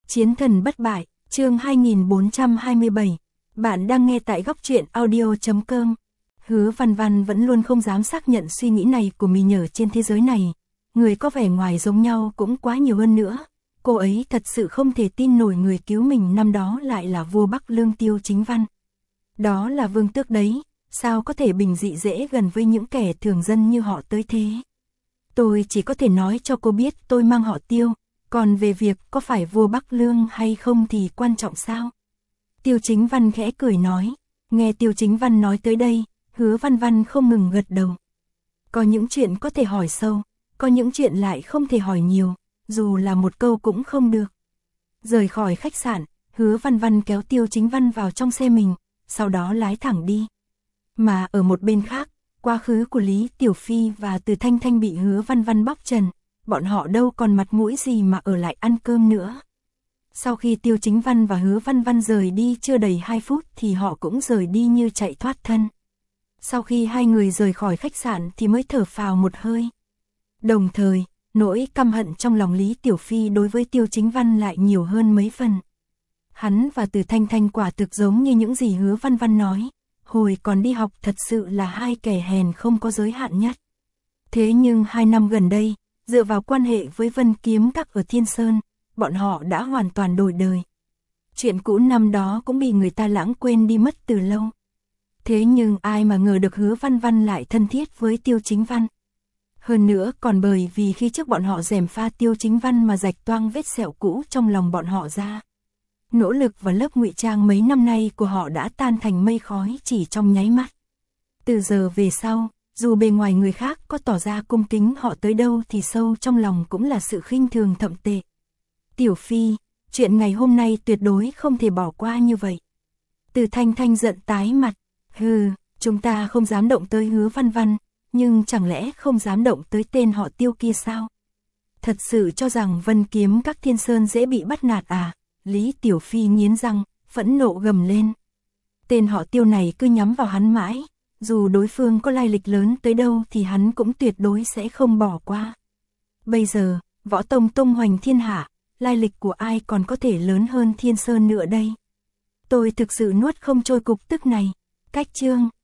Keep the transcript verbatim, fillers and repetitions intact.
Chiến thần bất bại, chương hai nghìn bốn trăm hai mươi bảy. Bạn đang nghe tại góc truyện audio chấm com. Hứa Văn Văn vẫn luôn không dám xác nhận suy nghĩ này của mình nhờ trên thế giới này. Người có vẻ ngoài giống nhau cũng quá nhiều hơn nữa. Cô ấy thật sự không thể tin nổi người cứu mình năm đó lại là vua Bắc Lương Tiêu Chính Văn. Đó là vương tước đấy, sao có thể bình dị dễ gần với những kẻ thường dân như họ tới thế. Tôi chỉ có thể nói cho cô biết tôi mang họ Tiêu. Còn về việc có phải vua Bắc Lương hay không thì quan trọng sao? Tiêu Chính Văn khẽ cười nói. Nghe Tiêu Chính Văn nói tới đây, Hứa Văn Văn không ngừng gật đầu. Có những chuyện có thể hỏi sâu, có những chuyện lại không thể hỏi nhiều, dù là một câu cũng không được. Rời khỏi khách sạn, Hứa Văn Văn kéo Tiêu Chính Văn vào trong xe mình, sau đó lái thẳng đi. Mà ở một bên khác, quá khứ của Lý Tiểu Phi và Từ Thanh Thanh bị Hứa Văn Văn bóc trần. Bọn họ đâu còn mặt mũi gì mà ở lại ăn cơm nữa. Sau khi Tiêu Chính Văn và Hứa Văn Văn rời đi chưa đầy hai phút thì họ cũng rời đi như chạy thoát thân. Sau khi hai người rời khỏi khách sạn thì mới thở phào một hơi. Đồng thời, nỗi căm hận trong lòng Lý Tiểu Phi đối với Tiêu Chính Văn lại nhiều hơn mấy phần. Hắn và Từ Thanh Thanh quả thực giống như những gì Hứa Văn Văn nói. Hồi còn đi học thật sự là hai kẻ hèn không có giới hạn nhất. Thế nhưng hai năm gần đây, dựa vào quan hệ với Vân Kiếm Các ở Thiên Sơn, bọn họ đã hoàn toàn đổi đời. Chuyện cũ năm đó cũng bị người ta lãng quên đi mất từ lâu. Thế nhưng ai mà ngờ được Hứa Văn Văn lại thân thiết với Tiêu Chính Văn. Hơn nữa còn bởi vì khi trước bọn họ gièm pha Tiêu Chính Văn mà rạch toang vết sẹo cũ trong lòng bọn họ ra. Nỗ lực và lớp ngụy trang mấy năm nay của họ đã tan thành mây khói chỉ trong nháy mắt. Từ giờ về sau, dù bề ngoài người khác có tỏ ra cung kính họ tới đâu thì sâu trong lòng cũng là sự khinh thường thậm tệ. Tiểu Phi, chuyện ngày hôm nay tuyệt đối không thể bỏ qua như vậy. Từ Thanh Thanh giận tái mặt. Hừ, chúng ta không dám động tới Hứa Văn Văn, nhưng chẳng lẽ không dám động tới tên họ Tiêu kia sao? Thật sự cho rằng Vân Kiếm Các Thiên Sơn dễ bị bắt nạt à? Lý Tiểu Phi nghiến răng, phẫn nộ gầm lên. Tên họ Tiêu này cứ nhắm vào hắn mãi. Dù đối phương có lai lịch lớn tới đâu thì hắn cũng tuyệt đối sẽ không bỏ qua. Bây giờ, võ tông tung hoành thiên hạ, lai lịch của ai còn có thể lớn hơn Thiên Sơn nữa đây? Tôi thực sự nuốt không trôi cục tức này. Cách chương